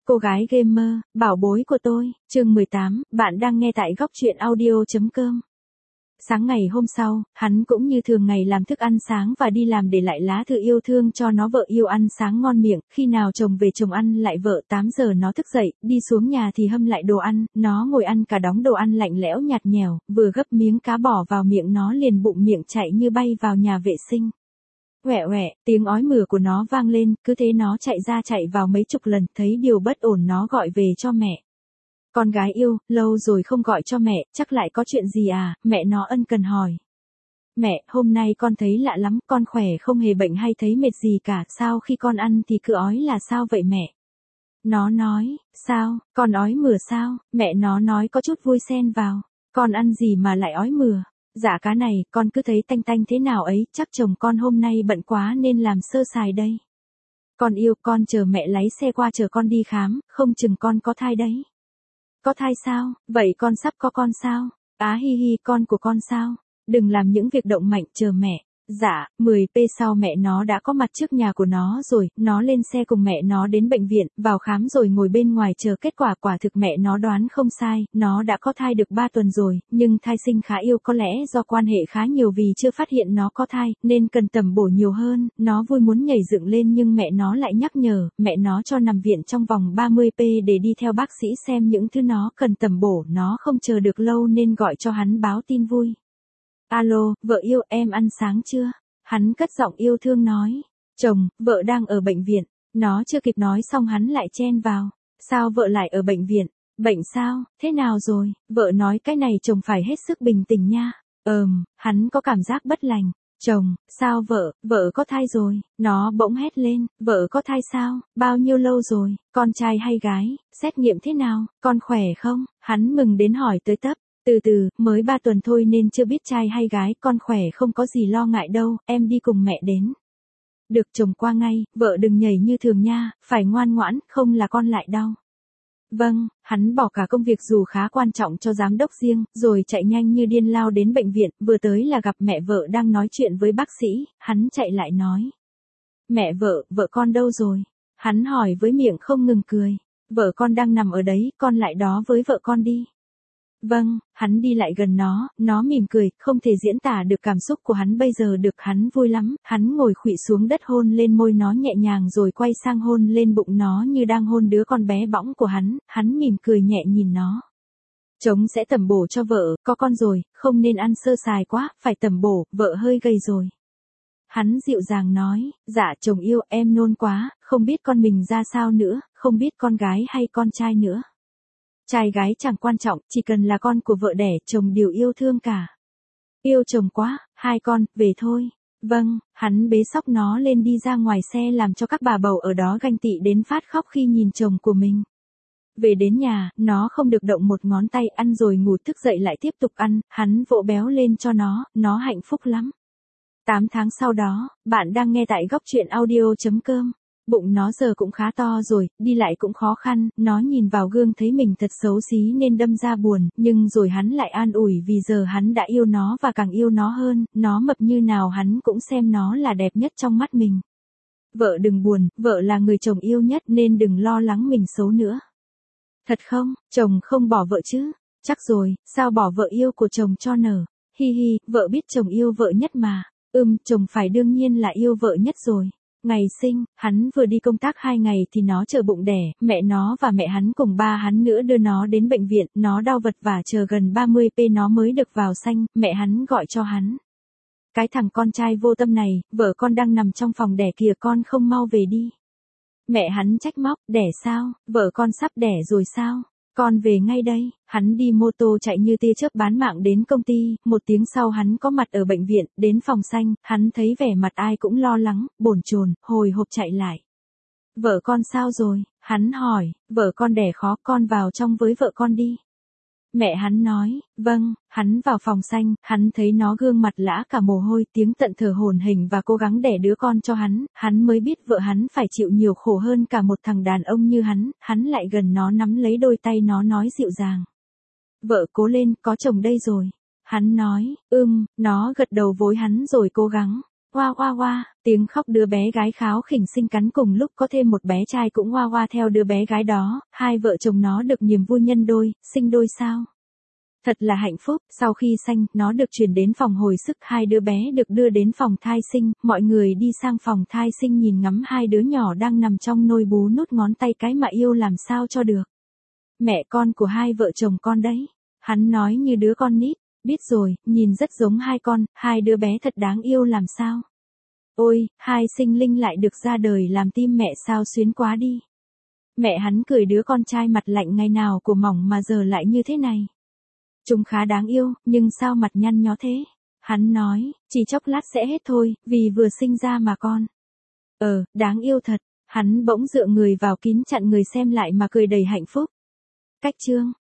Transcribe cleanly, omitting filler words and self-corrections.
Cô gái gamer, bảo bối của tôi, chương 18, bạn đang nghe tại góc truyện audio.com. Sáng ngày hôm sau, hắn cũng như thường ngày làm thức ăn sáng và đi làm để lại lá thư yêu thương cho nó vợ yêu ăn sáng ngon miệng, khi nào chồng về chồng ăn lại vợ 8 giờ nó thức dậy, đi xuống nhà thì hâm lại đồ ăn, nó ngồi ăn cả đống đồ ăn lạnh lẽo nhạt nhẽo, vừa gấp miếng cá bỏ vào miệng nó liền bụng miệng chạy như bay vào nhà vệ sinh. Quẹ quẹ, tiếng ói mửa của nó vang lên, cứ thế nó chạy ra chạy vào mấy chục lần, thấy điều bất ổn nó gọi về cho mẹ. Con gái yêu, lâu rồi không gọi cho mẹ, chắc lại có chuyện gì à, mẹ nó ân cần hỏi. Mẹ, hôm nay con thấy lạ lắm, con khỏe không hề bệnh hay thấy mệt gì cả, sao khi con ăn thì cứ ói là sao vậy mẹ? Nó nói, sao, con ói mửa sao, mẹ nó nói có chút vui xen vào, con ăn gì mà lại ói mửa? Dạ cá này, con cứ thấy tanh tanh thế nào ấy, chắc chồng con hôm nay bận quá nên làm sơ sài đây. Con yêu, con chờ mẹ lái xe qua chờ con đi khám, không chừng con có thai đấy. Có thai sao, vậy con sắp có con sao? Á hi hi, con của con sao? Đừng làm những việc động mạnh, chờ mẹ. Dạ, 10p sau mẹ nó đã có mặt trước nhà của nó rồi, nó lên xe cùng mẹ nó đến bệnh viện, vào khám rồi ngồi bên ngoài chờ kết quả. Quả thực mẹ nó đoán không sai, nó đã có thai được 3 tuần rồi, nhưng thai sinh khá yêu, có lẽ do quan hệ khá nhiều vì chưa phát hiện nó có thai, nên cần tầm bổ nhiều hơn. Nó vui muốn nhảy dựng lên nhưng mẹ nó lại nhắc nhở, mẹ nó cho nằm viện trong vòng 30p để đi theo bác sĩ xem những thứ nó cần tầm bổ. Nó không chờ được lâu nên gọi cho hắn báo tin vui. Alo, vợ yêu, em ăn sáng chưa? Hắn cất giọng yêu thương nói. Chồng, vợ đang ở bệnh viện. Nó chưa kịp nói xong hắn lại chen vào. Sao vợ lại ở bệnh viện? Bệnh sao? Thế nào rồi? Vợ nói cái này chồng phải hết sức bình tĩnh nha. Hắn có cảm giác bất lành. Chồng, sao vợ có thai rồi? Nó bỗng hét lên, vợ có thai sao? Bao nhiêu lâu rồi? Con trai hay gái? Xét nghiệm thế nào? Con khỏe không? Hắn mừng đến hỏi tới tấp. Từ, mới 3 tuần thôi nên chưa biết trai hay gái, con khỏe không có gì lo ngại đâu, em đi cùng mẹ đến. Được, chồng qua ngay, vợ đừng nhảy như thường nha, phải ngoan ngoãn, không là con lại đau. Vâng, hắn bỏ cả công việc dù khá quan trọng cho giám đốc riêng, rồi chạy nhanh như điên lao đến bệnh viện, vừa tới là gặp mẹ vợ đang nói chuyện với bác sĩ, hắn chạy lại nói. Mẹ vợ con đâu rồi? Hắn hỏi với miệng không ngừng cười. Vợ con đang nằm ở đấy, con lại đó với vợ con đi. Vâng, hắn đi lại gần nó mỉm cười, không thể diễn tả được cảm xúc của hắn bây giờ được, hắn vui lắm, hắn ngồi khuỵu xuống đất hôn lên môi nó nhẹ nhàng rồi quay sang hôn lên bụng nó như đang hôn đứa con bé bỏng của hắn mỉm cười nhẹ nhìn nó. Chồng sẽ tẩm bổ cho vợ, có con rồi, không nên ăn sơ sài quá, phải tẩm bổ, vợ hơi gầy rồi. Hắn dịu dàng nói, dạ chồng yêu, em nôn quá, không biết con mình ra sao nữa, không biết con gái hay con trai nữa. Trai gái chẳng quan trọng, chỉ cần là con của vợ đẻ, chồng đều yêu thương cả. Yêu chồng quá, hai con, về thôi. Vâng, hắn bế xóc nó lên đi ra ngoài xe làm cho các bà bầu ở đó ganh tị đến phát khóc khi nhìn chồng của mình. Về đến nhà, nó không được động một ngón tay, ăn rồi ngủ, thức dậy lại tiếp tục ăn, hắn vỗ béo lên cho nó hạnh phúc lắm. 8 tháng sau đó, bạn đang nghe tại góc truyện audio.com. Bụng nó giờ cũng khá to rồi, đi lại cũng khó khăn, nó nhìn vào gương thấy mình thật xấu xí nên đâm ra buồn, nhưng rồi hắn lại an ủi vì giờ hắn đã yêu nó và càng yêu nó hơn, nó mập như nào hắn cũng xem nó là đẹp nhất trong mắt mình. Vợ đừng buồn, vợ là người chồng yêu nhất nên đừng lo lắng mình xấu nữa. Thật không, chồng không bỏ vợ chứ? Chắc rồi, sao bỏ vợ yêu của chồng cho nở? Hi hi, vợ biết chồng yêu vợ nhất mà. Chồng phải đương nhiên là yêu vợ nhất rồi. Ngày sinh, hắn vừa đi công tác 2 ngày thì nó chở bụng đẻ, mẹ nó và mẹ hắn cùng ba hắn nữa đưa nó đến bệnh viện, nó đau vật vả chờ gần 30p nó mới được vào sanh, mẹ hắn gọi cho hắn. Cái thằng con trai vô tâm này, vợ con đang nằm trong phòng đẻ kìa, con không mau về đi. Mẹ hắn trách móc, đẻ sao, vợ con sắp đẻ rồi sao? Con về ngay đây, hắn đi mô tô chạy như tia chớp bán mạng đến công ty, 1 tiếng sau hắn có mặt ở bệnh viện, đến phòng xanh, hắn thấy vẻ mặt ai cũng lo lắng, bồn chồn, hồi hộp chạy lại. Vợ con sao rồi? Hắn hỏi, vợ con đẻ khó, con vào trong với vợ con đi. Mẹ hắn nói, vâng, hắn vào phòng xanh, hắn thấy nó gương mặt lã cả mồ hôi, tiếng tận thở hổn hển và cố gắng đẻ đứa con cho hắn mới biết vợ hắn phải chịu nhiều khổ hơn cả một thằng đàn ông như hắn lại gần nó nắm lấy đôi tay nó nói dịu dàng. Vợ cố lên, có chồng đây rồi. Hắn nói, nó gật đầu với hắn rồi cố gắng. Oa oa oa, tiếng khóc đứa bé gái kháo khỉnh sinh cắn cùng lúc có thêm một bé trai cũng oa oa theo đứa bé gái đó, hai vợ chồng nó được niềm vui nhân đôi, sinh đôi sao. Thật là hạnh phúc, sau khi sanh, nó được chuyển đến phòng hồi sức, hai đứa bé được đưa đến phòng thai sinh, mọi người đi sang phòng thai sinh nhìn ngắm hai đứa nhỏ đang nằm trong nôi bú nút ngón tay cái mà yêu làm sao cho được. Mẹ con của hai vợ chồng con đấy. Hắn nói như đứa con nít, biết rồi, nhìn rất giống hai con, hai đứa bé thật đáng yêu làm sao. Ôi, hai sinh linh lại được ra đời làm tim mẹ sao xuyến quá đi. Mẹ hắn cười đứa con trai mặt lạnh ngày nào của mỏng mà giờ lại như thế này. Chúng khá đáng yêu, nhưng sao mặt nhăn nhó thế? Hắn nói, chỉ chốc lát sẽ hết thôi, vì vừa sinh ra mà con. Đáng yêu thật. Hắn bỗng dựa người vào kín chặn người xem lại mà cười đầy hạnh phúc. Cách chương